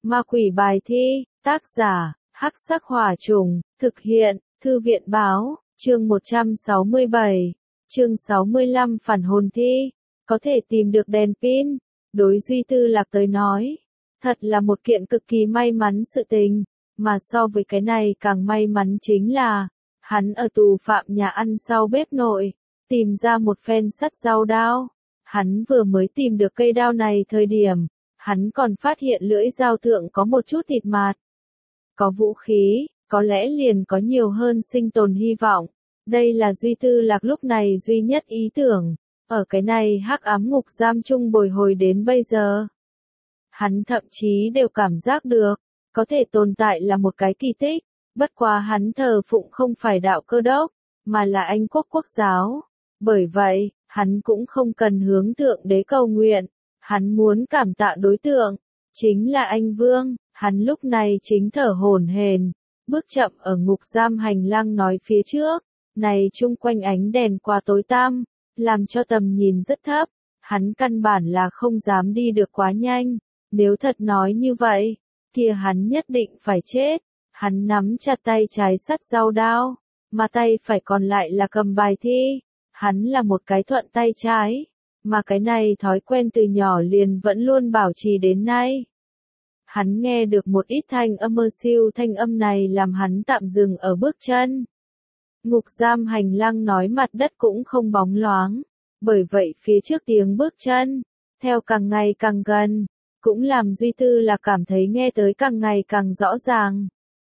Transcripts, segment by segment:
Ma quỷ bài thi, tác giả, Hắc Sắc Hỏa Trùng, thực hiện, Thư viện báo, chương 167, chương 65 phản hồn thi, có thể tìm được đèn pin, đối Duy Tư Lạc tới nói, thật là một kiện cực kỳ may mắn sự tình, mà so với cái này càng may mắn chính là, hắn ở tù phạm nhà ăn sau bếp nội, tìm ra một phen sắt dao đao, hắn vừa mới tìm được cây đao này thời điểm, hắn còn phát hiện lưỡi dao thượng có một chút thịt mạt. Có vũ khí, có lẽ liền có nhiều hơn sinh tồn hy vọng. Đây là Duy Tư Lạc lúc này duy nhất ý tưởng, ở cái này hắc ám ngục giam chung bồi hồi đến bây giờ. Hắn thậm chí đều cảm giác được, có thể tồn tại là một cái kỳ tích, bất quá hắn thờ phụng không phải đạo Cơ Đốc, mà là Anh Quốc quốc giáo. Bởi vậy, hắn cũng không cần hướng Thượng Đế cầu nguyện. Hắn muốn cảm tạ đối tượng, chính là anh Vương, hắn lúc này chính thở hổn hển, bước chậm ở ngục giam hành lang nói phía trước, này chung quanh ánh đèn quá tối tăm, làm cho tầm nhìn rất thấp, hắn căn bản là không dám đi được quá nhanh, nếu thật nói như vậy, kia hắn nhất định phải chết, hắn nắm chặt tay trái sắt dao đao, mà tay phải còn lại là cầm bài thi, hắn là một cái thuận tay trái. Mà cái này thói quen từ nhỏ liền vẫn luôn bảo trì đến nay. Hắn nghe được một ít thanh âm mơ siêu, thanh âm này làm hắn tạm dừng ở bước chân. Ngục giam hành lang nói mặt đất cũng không bóng loáng, bởi vậy phía trước tiếng bước chân, theo càng ngày càng gần, cũng làm Duy Tư là cảm thấy nghe tới càng ngày càng rõ ràng.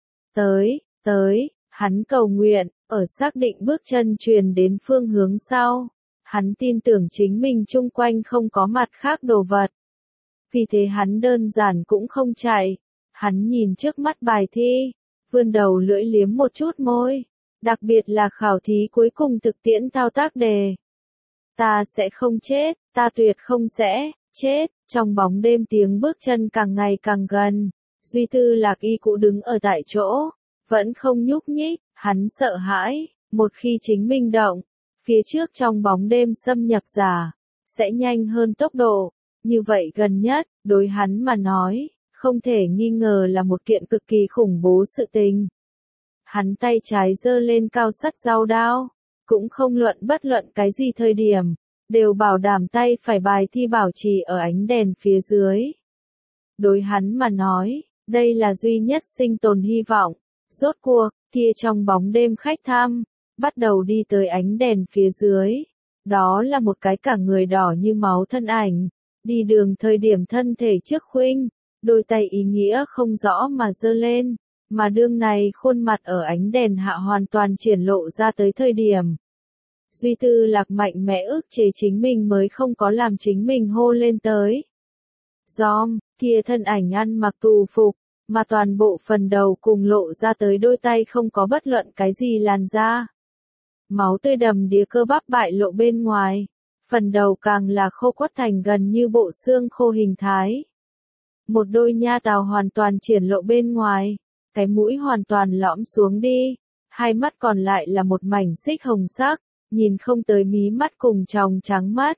Tới, hắn cầu nguyện, ở xác định bước chân truyền đến phương hướng sau. Hắn tin tưởng chính mình chung quanh không có mặt khác đồ vật. Vì thế hắn đơn giản cũng không chạy. Hắn nhìn trước mắt bài thi, vươn đầu lưỡi liếm một chút môi. Đặc biệt là khảo thí cuối cùng thực tiễn thao tác đề. Ta sẽ không chết, ta tuyệt không sẽ chết. Trong bóng đêm tiếng bước chân càng ngày càng gần. Duy Tư Lạc y cụ đứng ở tại chỗ, vẫn không nhúc nhích. Hắn sợ hãi, một khi chính mình động. Phía trước trong bóng đêm xâm nhập giả, sẽ nhanh hơn tốc độ, như vậy gần nhất, đối hắn mà nói, không thể nghi ngờ là một kiện cực kỳ khủng bố sự tình. Hắn tay trái giơ lên cao sắt dao đao, cũng không bất luận cái gì thời điểm, đều bảo đảm tay phải bài thi bảo trì ở ánh đèn phía dưới. Đối hắn mà nói, đây là duy nhất sinh tồn hy vọng, rốt cuộc, kia trong bóng đêm khách tham. Bắt đầu đi tới ánh đèn phía dưới. Đó là một cái cả người đỏ như máu thân ảnh. Đi đường thời điểm thân thể trước khuynh, đôi tay ý nghĩa không rõ mà giơ lên. Mà đương này khuôn mặt ở ánh đèn hạ hoàn toàn triển lộ ra tới thời điểm. Duy Tư Lạc mạnh mẽ ức chế chính mình mới không có làm chính mình hô lên tới. Giom, kia thân ảnh ăn mặc tù phục, mà toàn bộ phần đầu cùng lộ ra tới đôi tay không có bất luận cái gì làn da. Máu tươi đầm đìa cơ bắp bại lộ bên ngoài, phần đầu càng là khô quắt thành gần như bộ xương khô hình thái. Một đôi nha tào hoàn toàn triển lộ bên ngoài, cái mũi hoàn toàn lõm xuống đi, hai mắt còn lại là một mảnh xích hồng sắc, nhìn không tới mí mắt cùng tròng trắng mắt.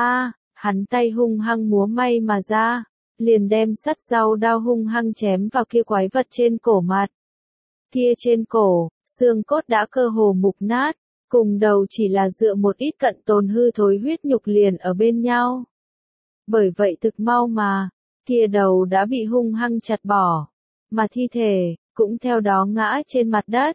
Hắn tay hung hăng múa may mà ra, liền đem sắt dao đao hung hăng chém vào kia quái vật trên cổ mặt. Kia trên cổ, xương cốt đã cơ hồ mục nát. Cùng đầu chỉ là dựa một ít cận tồn hư thối huyết nhục liền ở bên nhau. Bởi vậy thực mau mà, kia đầu đã bị hung hăng chặt bỏ, mà thi thể, cũng theo đó ngã trên mặt đất.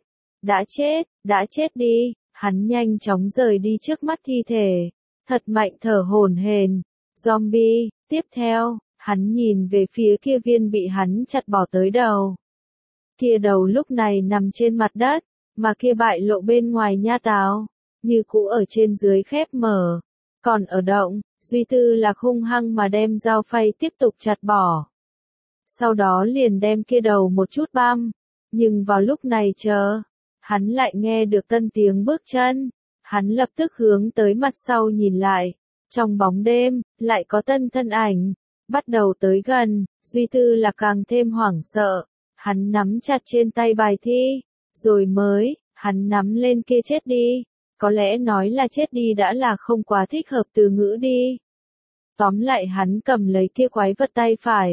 Đã chết đi, hắn nhanh chóng rời đi trước mắt thi thể, thật mạnh thở hổn hển. Zombie, tiếp theo, hắn nhìn về phía kia viên bị hắn chặt bỏ tới đầu. Kia đầu lúc này nằm trên mặt đất. Mà kia bại lộ bên ngoài nha táo, như cũ ở trên dưới khép mở, còn ở động, Duy Tư Lạc hung hăng mà đem dao phay tiếp tục chặt bỏ. Sau đó liền đem kia đầu một chút băm, nhưng vào lúc này hắn lại nghe được tân tiếng bước chân, hắn lập tức hướng tới mặt sau nhìn lại, trong bóng đêm, lại có tân thân ảnh, bắt đầu tới gần, Duy Tư Lạc càng thêm hoảng sợ, hắn nắm chặt trên tay bài thi. Rồi hắn nắm lên kia chết đi. Có lẽ nói là chết đi đã là không quá thích hợp từ ngữ đi. Tóm lại hắn cầm lấy kia quái vật tay phải.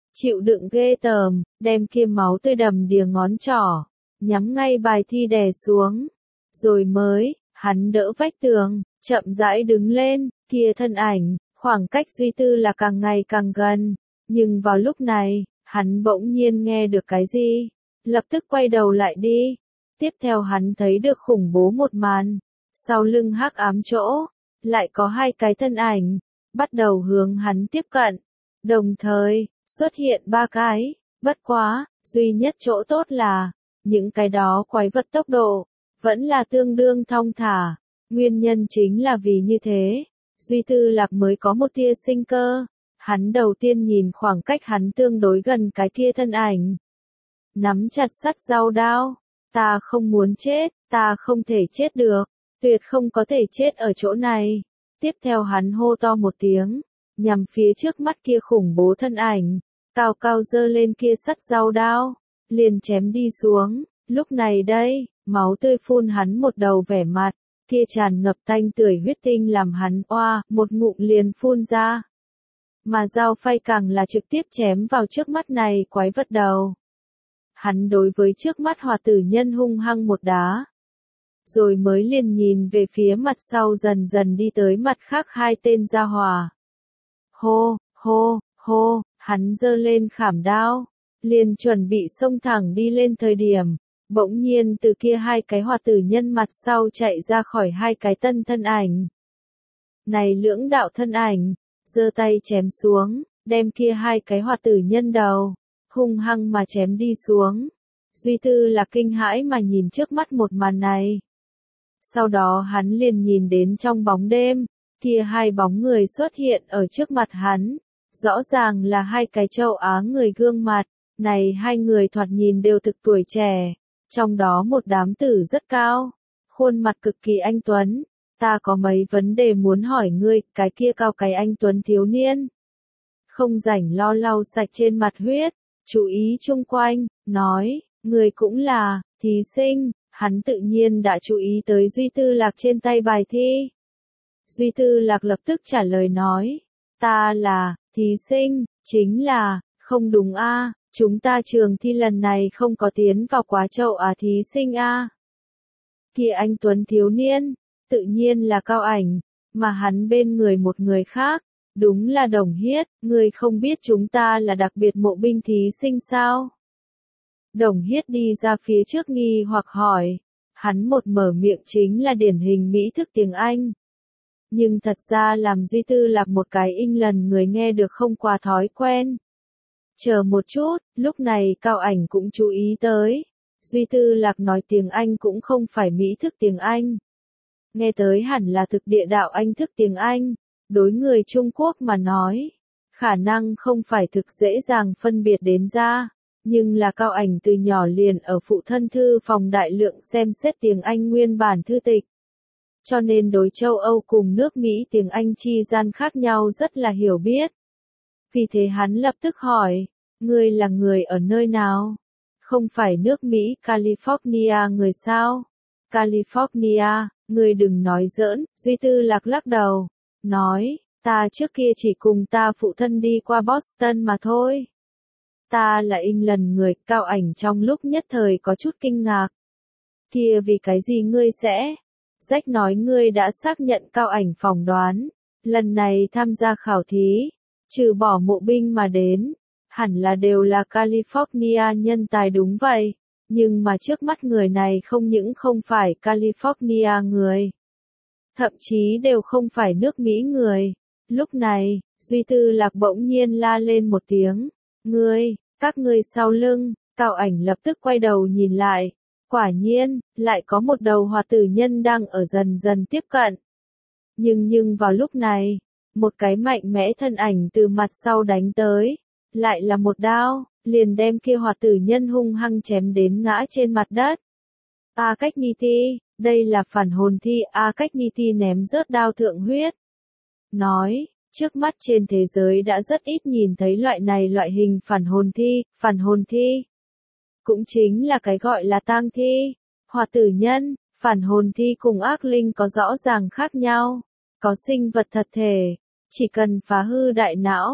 chịu đựng ghê tởm, đem kia máu tươi đầm đìa ngón trỏ, nhắm ngay bài thi đè xuống. Rồi mới, hắn đỡ vách tường, chậm rãi đứng lên, kia thân ảnh, khoảng cách Duy Tư Lạc càng ngày càng gần. Nhưng vào lúc này, hắn bỗng nhiên nghe được cái gì, lập tức quay đầu lại đi. Tiếp theo hắn thấy được khủng bố một màn, sau lưng hắc ám chỗ, lại có hai cái thân ảnh, bắt đầu hướng hắn tiếp cận. Đồng thời, xuất hiện ba cái, bất quá, duy nhất chỗ tốt là, những cái đó quái vật tốc độ, vẫn là tương đương thong thả. Nguyên nhân chính là vì như thế, Duy Tư Lạc mới có một tia sinh cơ. Hắn đầu tiên nhìn khoảng cách hắn tương đối gần cái kia thân ảnh. Nắm chặt sắt dao đao. Ta không muốn chết, ta không thể chết được, tuyệt không có thể chết ở chỗ này. Tiếp theo hắn hô to một tiếng, nhằm phía trước mắt kia khủng bố thân ảnh, cao cao giơ lên kia sắt dao đao, liền chém đi xuống. Lúc này đây, máu tươi phun hắn một đầu vẻ mặt, kia tràn ngập tanh tưởi huyết tinh làm hắn oa, một ngụm liền phun ra. Mà dao phay càng là trực tiếp chém vào trước mắt này quái vật đầu. Hắn đối với trước mắt Hòa tử nhân hung hăng một đá. Rồi mới liền nhìn về phía mặt sau dần dần đi tới mặt khác hai tên gia hỏa. Hô, hô, hô, hắn giơ lên khảm đao, liền chuẩn bị xông thẳng đi lên thời điểm. Bỗng nhiên từ kia hai cái Hòa tử nhân mặt sau chạy ra khỏi hai cái tân thân ảnh. Này lưỡng đạo thân ảnh, giơ tay chém xuống, đem kia hai cái Hòa tử nhân đầu, hung hăng mà chém đi xuống. Duy Tư là kinh hãi mà nhìn trước mắt một màn này. Sau đó hắn liền nhìn đến trong bóng đêm, kia hai bóng người xuất hiện ở trước mặt hắn. Rõ ràng là hai cái châu Á người gương mặt, này hai người thoạt nhìn đều thực tuổi trẻ. Trong đó một đám tử rất cao, khuôn mặt cực kỳ anh tuấn. Ta có mấy vấn đề muốn hỏi ngươi, cái kia cao cái anh tuấn thiếu niên. Không rảnh lo lau sạch trên mặt huyết, chú ý chung quanh, nói, người cũng là, thí sinh, hắn tự nhiên đã chú ý tới Duy Tư Lạc trên tay bài thi. Duy Tư Lạc lập tức trả lời nói, ta là, thí sinh, chính là, không đúng a, chúng ta trường thi lần này không có tiến vào quá chậu thí sinh a. Kia anh tuấn thiếu niên, tự nhiên là Cao Ảnh, mà hắn bên người một người khác, đúng là Đồng Hiết, người không biết chúng ta là đặc biệt mộ binh thí sinh sao? Đồng Hiết đi ra phía trước nghi hoặc hỏi, hắn một mở miệng chính là điển hình mỹ thức tiếng Anh. Nhưng thật ra làm Duy Tư Lạc một cái lần người nghe được không qua thói quen. Chờ một chút, lúc này Cao Ảnh cũng chú ý tới. Duy Tư Lạc nói tiếng Anh cũng không phải mỹ thức tiếng Anh. Nghe tới hẳn là thực địa đạo Anh thức tiếng Anh. Đối người Trung Quốc mà nói, khả năng không phải thực dễ dàng phân biệt đến ra. Nhưng là Cao Ảnh từ nhỏ liền ở phụ thân thư phòng đại lượng xem xét tiếng Anh nguyên bản thư tịch. Cho nên đối châu Âu cùng nước Mỹ tiếng Anh chi gian khác nhau rất là hiểu biết. Vì thế hắn lập tức hỏi, ngươi là người ở nơi nào? Không phải nước Mỹ California người sao? California, ngươi đừng nói giỡn, Duy Tư Lạc lắc đầu, nói, ta trước kia chỉ cùng ta phụ thân đi qua Boston mà thôi. Ta là England người, Cao Ảnh trong lúc nhất thời có chút kinh ngạc. Kia vì cái gì ngươi sẽ? Rách nói ngươi đã xác nhận Cao Ảnh phỏng đoán, lần này tham gia khảo thí, trừ bỏ mộ binh mà đến, hẳn là đều là California nhân tài đúng vậy, nhưng mà trước mắt người này không những không phải California người, thậm chí đều không phải nước Mỹ người. Lúc này, Duy Tư Lạc bỗng nhiên la lên một tiếng, ngươi, các ngươi sau lưng. Cao Ảnh lập tức quay đầu nhìn lại, quả nhiên, lại có một đầu Hòa tử nhân đang ở dần dần tiếp cận. Nhưng vào lúc này, một cái mạnh mẽ thân ảnh từ mặt sau đánh tới, lại là một đao, liền đem kia Hòa tử nhân hung hăng chém đến ngã trên mặt đất. A Cách Ni Ti, đây là phản hồn thi. A Cách Ni Ti ném rớt đao thượng huyết. Nói, trước mắt trên thế giới đã rất ít nhìn thấy loại hình phản hồn thi. Cũng chính là cái gọi là tang thi. Hòa tử nhân, phản hồn thi cùng ác linh có rõ ràng khác nhau. Có sinh vật thật thể, chỉ cần phá hư đại não,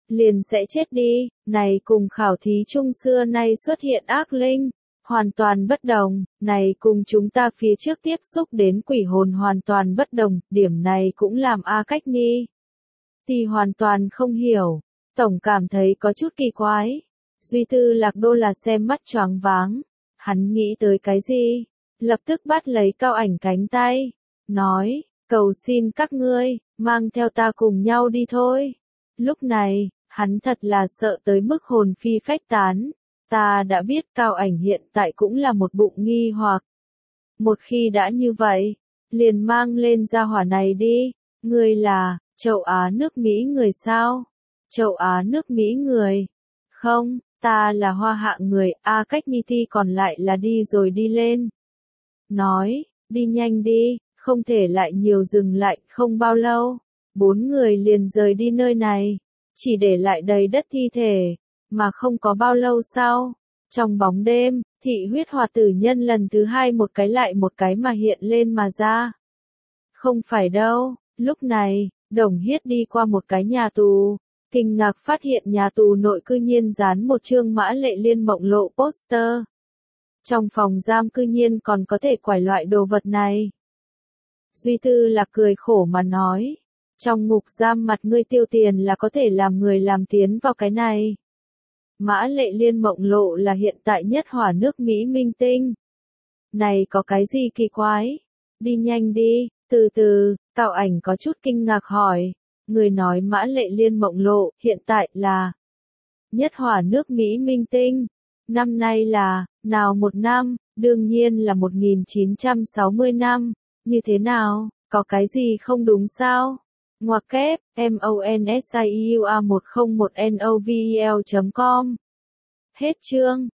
liền sẽ chết đi, này cùng khảo thí chung xưa nay xuất hiện ác linh, hoàn toàn bất đồng, này cùng chúng ta phía trước tiếp xúc đến quỷ hồn hoàn toàn bất đồng, điểm này cũng làm A Cách Ni thì hoàn toàn không hiểu, tổng cảm thấy có chút kỳ quái. Duy Tư Lạc Đô là xem mắt choáng váng, hắn nghĩ tới cái gì, lập tức bắt lấy Cao Ảnh cánh tay, nói, cầu xin các ngươi, mang theo ta cùng nhau đi thôi. Lúc này, hắn thật là sợ tới mức hồn phi phách tán, ta đã biết Cao Ảnh hiện tại cũng là một bụng nghi hoặc. Một khi đã như vậy, liền mang lên gia hỏa này đi, ngươi là, châu Á nước Mỹ người sao? Châu Á nước Mỹ người? Không, ta là Hoa Hạ người, A Cách Ni Ti còn lại là đi rồi đi lên. Nói, đi nhanh đi, không thể lại nhiều dừng lại, không bao lâu. 4 người liền rời đi nơi này, chỉ để lại đầy đất thi thể, mà không có bao lâu sau. Trong bóng đêm, thị huyết hòa tử nhân lần thứ 2 một cái lại một cái mà hiện lên mà ra. Không phải đâu, lúc này, Đồng Hiết đi qua một cái nhà tù, kinh ngạc phát hiện nhà tù nội cư nhiên dán một chương Mã Lệ Liên mộng lộ poster. Trong phòng giam cư nhiên còn có thể quải loại đồ vật này. Duy Tư Lạc cười khổ mà nói, trong ngục giam mặt ngươi tiêu tiền là có thể làm người làm tiến vào cái này. Mã Lệ Liên mộng lộ là hiện tại nhất hỏa nước Mỹ minh tinh. Này có cái gì kỳ quái? Đi nhanh đi, từ từ, Cao Ảnh có chút kinh ngạc hỏi. Người nói Mã Lệ Liên mộng lộ hiện tại là nhất hỏa nước Mỹ minh tinh. Năm nay là, nào một năm, đương nhiên là 1960 năm. Như thế nào, có cái gì không đúng sao? Ngoặc kép, MONSIUA101NOVEL.com. Hết chương.